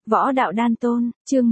Võ đạo đan tôn, chương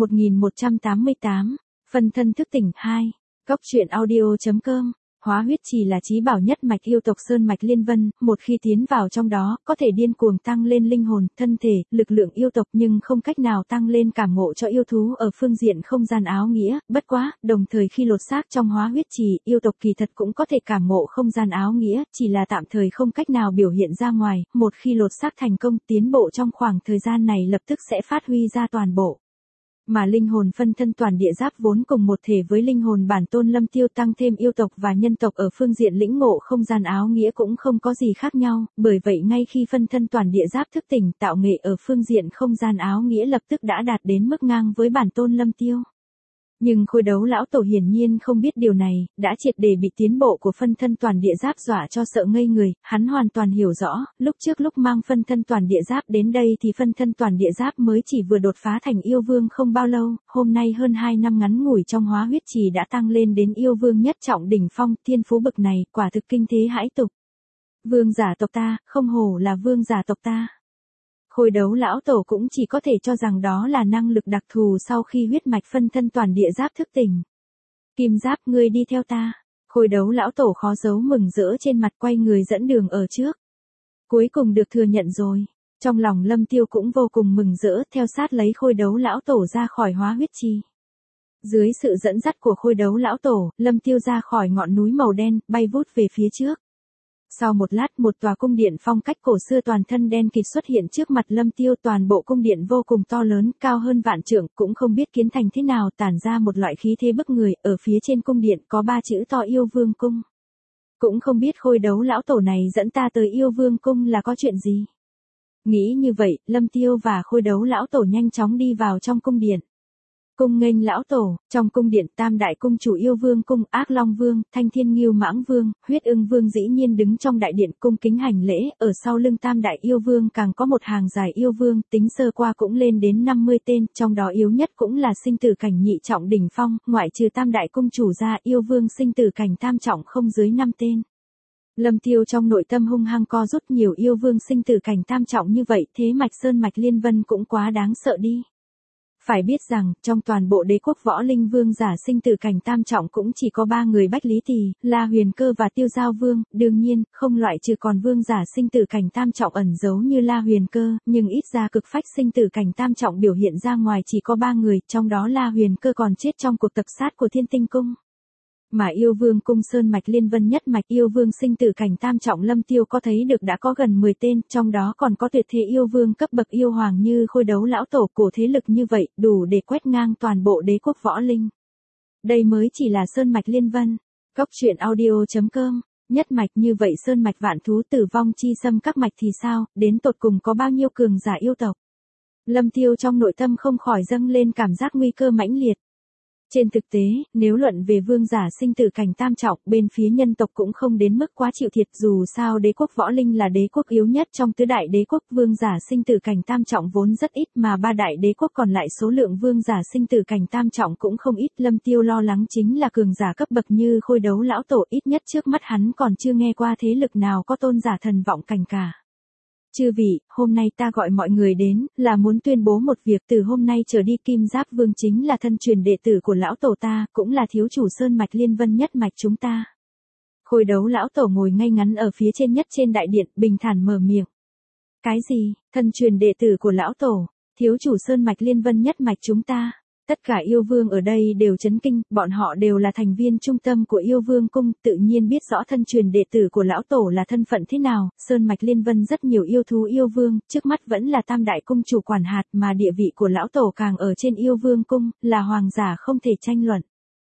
1188, phân thân thức tỉnh 2, Cốc truyện audio.com. Hóa huyết trì là chí bảo nhất mạch yêu tộc Sơn Mạch Liên Vân, một khi tiến vào trong đó, có thể điên cuồng tăng lên linh hồn, thân thể, lực lượng yêu tộc nhưng không cách nào tăng lên cảm ngộ cho yêu thú ở phương diện không gian áo nghĩa, bất quá, đồng thời khi lột xác trong hóa huyết trì, yêu tộc kỳ thật cũng có thể cảm ngộ không gian áo nghĩa, chỉ là tạm thời không cách nào biểu hiện ra ngoài, một khi lột xác thành công tiến bộ trong khoảng thời gian này lập tức sẽ phát huy ra toàn bộ. Mà linh hồn phân thân toàn địa giáp vốn cùng một thể với linh hồn bản tôn Lâm Tiêu tăng thêm yêu tộc và nhân tộc ở phương diện lĩnh ngộ không gian áo nghĩa cũng không có gì khác nhau, bởi vậy ngay khi phân thân toàn địa giáp thức tỉnh tạo nghệ ở phương diện không gian áo nghĩa lập tức đã đạt đến mức ngang với bản tôn Lâm Tiêu. Nhưng khôi đấu lão tổ hiển nhiên không biết điều này, đã triệt để bị tiến bộ của phân thân toàn địa giáp dọa cho sợ ngây người, hắn hoàn toàn hiểu rõ, lúc mang phân thân toàn địa giáp đến đây thì phân thân toàn địa giáp mới chỉ vừa đột phá thành yêu vương không bao lâu, hôm nay hơn 2 năm ngắn ngủi trong hóa huyết trì đã tăng lên đến yêu vương nhất trọng đỉnh phong, thiên phú bực này, quả thực kinh thế hãi tục. Vương giả tộc ta, không hổ là vương giả tộc ta. Khôi đấu lão tổ cũng chỉ có thể cho rằng đó là năng lực đặc thù sau khi huyết mạch phân thân toàn địa giáp thức tỉnh. Kim giáp ngươi đi theo ta. Khôi đấu lão tổ khó giấu mừng rỡ trên mặt quay người dẫn đường ở trước. Cuối cùng được thừa nhận rồi. Trong lòng Lâm Tiêu cũng vô cùng mừng rỡ theo sát lấy khôi đấu lão tổ ra khỏi hóa huyết trì. Dưới sự dẫn dắt của khôi đấu lão tổ, Lâm Tiêu ra khỏi ngọn núi màu đen, bay vút về phía trước. Sau một lát một tòa cung điện phong cách cổ xưa toàn thân đen kịt xuất hiện trước mặt Lâm Tiêu, toàn bộ cung điện vô cùng to lớn, cao hơn vạn trượng, cũng không biết kiến thành thế nào, tản ra một loại khí thế bức người, ở phía trên cung điện có 3 chữ to Yêu Vương Cung. Cũng không biết khôi đấu lão tổ này dẫn ta tới Yêu Vương Cung là có chuyện gì. Nghĩ như vậy, Lâm Tiêu và khôi đấu lão tổ nhanh chóng đi vào trong cung điện. Cung nghênh lão tổ, trong cung điện tam đại cung chủ Yêu Vương Cung, Ác Long Vương, Thanh Thiên Ngưu Mãng Vương, Huyết Ưng Vương dĩ nhiên đứng trong đại điện cung kính hành lễ, ở sau lưng tam đại yêu vương càng có một hàng dài yêu vương, tính sơ qua cũng lên đến 50 tên, trong đó yếu nhất cũng là sinh tử cảnh nhị trọng đỉnh phong, ngoại trừ tam đại cung chủ ra, yêu vương sinh tử cảnh tam trọng không dưới 5 tên. Lâm Tiêu trong nội tâm hung hăng co rút, nhiều yêu vương sinh tử cảnh tam trọng như vậy, thế mạch Sơn Mạch Liên Vân cũng quá đáng sợ đi. Phải biết rằng, trong toàn bộ đế quốc võ linh vương giả sinh tử cảnh tam trọng cũng chỉ có 3 người Bách Lý Tỳ, La Huyền Cơ và Tiêu Giao Vương, đương nhiên, không loại trừ còn vương giả sinh tử cảnh tam trọng ẩn giấu như La Huyền Cơ, nhưng ít ra cực phách sinh tử cảnh tam trọng biểu hiện ra ngoài chỉ có 3 người, trong đó La Huyền Cơ còn chết trong cuộc tập sát của Thiên Tinh Cung. Mà Yêu Vương Cung Sơn Mạch Liên Vân nhất mạch yêu vương sinh tử cảnh tam trọng Lâm Tiêu có thấy được đã có gần 10 tên, trong đó còn có tuyệt thế yêu vương cấp bậc yêu hoàng như khôi đấu lão tổ, cổ thế lực như vậy, đủ để quét ngang toàn bộ đế quốc võ linh. Đây mới chỉ là Sơn Mạch Liên Vân. Cốc truyện audio.com. Nhất mạch như vậy Sơn Mạch vạn thú tử vong chi xâm các mạch thì sao, đến tột cùng có bao nhiêu cường giả yêu tộc. Lâm Tiêu trong nội tâm không khỏi dâng lên cảm giác nguy cơ mãnh liệt. Trên thực tế, nếu luận về vương giả sinh tử cảnh tam trọng, bên phía nhân tộc cũng không đến mức quá chịu thiệt, dù sao đế quốc võ linh là đế quốc yếu nhất trong tứ đại đế quốc, vương giả sinh tử cảnh tam trọng vốn rất ít, mà 3 đại đế quốc còn lại số lượng vương giả sinh tử cảnh tam trọng cũng không ít. Lâm Tiêu lo lắng chính là cường giả cấp bậc như khôi đấu lão tổ, ít nhất trước mắt hắn còn chưa nghe qua thế lực nào có tôn giả thần vọng cảnh cả. Chư vị, hôm nay ta gọi mọi người đến, là muốn tuyên bố một việc, từ hôm nay trở đi Kim Giáp Vương chính là thân truyền đệ tử của lão tổ ta, cũng là thiếu chủ Sơn Mạch Liên Vân nhất mạch chúng ta. Khôi đấu lão tổ ngồi ngay ngắn ở phía trên nhất trên đại điện, bình thản mở miệng. Cái gì, thân truyền đệ tử của lão tổ, thiếu chủ Sơn Mạch Liên Vân nhất mạch chúng ta? Tất cả yêu vương ở đây đều chấn kinh, bọn họ đều là thành viên trung tâm của Yêu Vương Cung, tự nhiên biết rõ thân truyền đệ tử của lão tổ là thân phận thế nào. Sơn Mạch Liên Vân rất nhiều yêu thú yêu vương, trước mắt vẫn là tam đại cung chủ quản hạt, mà địa vị của lão tổ càng ở trên Yêu Vương Cung, là hoàng giả không thể tranh luận.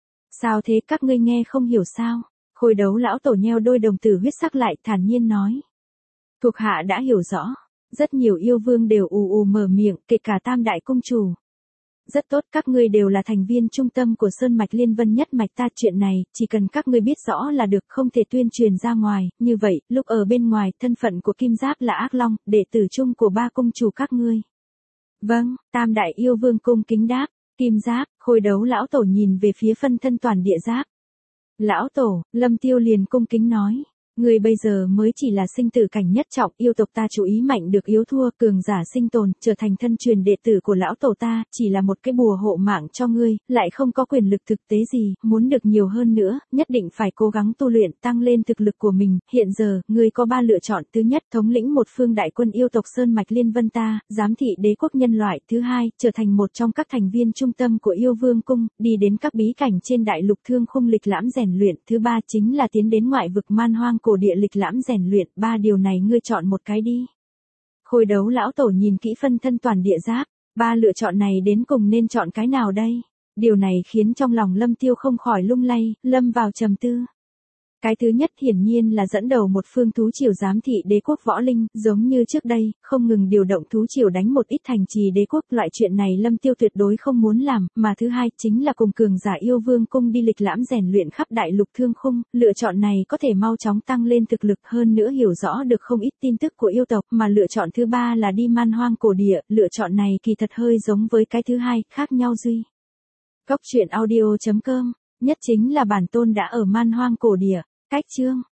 Sao thế, các ngươi nghe không hiểu sao? Khôi đấu lão tổ nheo đôi đồng tử huyết sắc lại, thản nhiên nói. Thuộc hạ đã hiểu rõ, rất nhiều yêu vương đều ù ù mở miệng, kể cả tam đại cung chủ. Rất tốt, các ngươi đều là thành viên trung tâm của Sơn Mạch Liên Vân nhất mạch ta, chuyện này, chỉ cần các ngươi biết rõ là được, không thể tuyên truyền ra ngoài, như vậy, lúc ở bên ngoài, thân phận của Kim Giáp là Ác Long, đệ tử chung của 3 cung chủ các ngươi. Vâng, tam đại yêu vương cung kính đáp, Kim Giáp, khôi đấu lão tổ nhìn về phía phân thân toàn địa giáp. Lão tổ, Lâm Tiêu liền cung kính nói, Ngươi bây giờ mới chỉ là sinh tử cảnh nhất trọng, yêu tộc ta chú ý mạnh được yếu thua, cường giả sinh tồn, trở thành thân truyền đệ tử của lão tổ ta, chỉ là một cái bùa hộ mạng cho ngươi, lại không có quyền lực thực tế gì, muốn được nhiều hơn nữa, nhất định phải cố gắng tu luyện, tăng lên thực lực của mình, hiện giờ, ngươi có 3 lựa chọn, thứ nhất, thống lĩnh một phương đại quân yêu tộc Sơn Mạch Liên Vân ta, giám thị đế quốc nhân loại, thứ hai, trở thành một trong các thành viên trung tâm của yêu vương cung, đi đến các bí cảnh trên đại lục thương khung lịch lãm rèn luyện, thứ ba chính là tiến đến ngoại vực man hoang cổ địa lịch lãm rèn luyện, 3 điều này ngươi chọn một cái đi. Khôi đấu lão tổ nhìn kỹ phân thân toàn địa giáp, 3 lựa chọn này đến cùng nên chọn cái nào đây? Điều này khiến trong lòng Lâm Tiêu không khỏi lung lay, lâm vào trầm tư. Cái thứ nhất hiển nhiên là dẫn đầu một phương thú triều giám thị đế quốc võ linh, giống như trước đây, không ngừng điều động thú triều đánh một ít thành trì đế quốc, loại chuyện này Lâm Tiêu tuyệt đối không muốn làm, mà thứ hai chính là cùng cường giả yêu vương cung đi lịch lãm rèn luyện khắp đại lục thương khung, lựa chọn này có thể mau chóng tăng lên thực lực hơn nữa hiểu rõ được không ít tin tức của yêu tộc, mà lựa chọn thứ ba là đi man hoang cổ địa, lựa chọn này kỳ thật hơi giống với cái thứ hai, khác nhau duy. Góc truyện audio.com, nhất chính là bản tôn đã ở man hoang cổ địa. Cách chương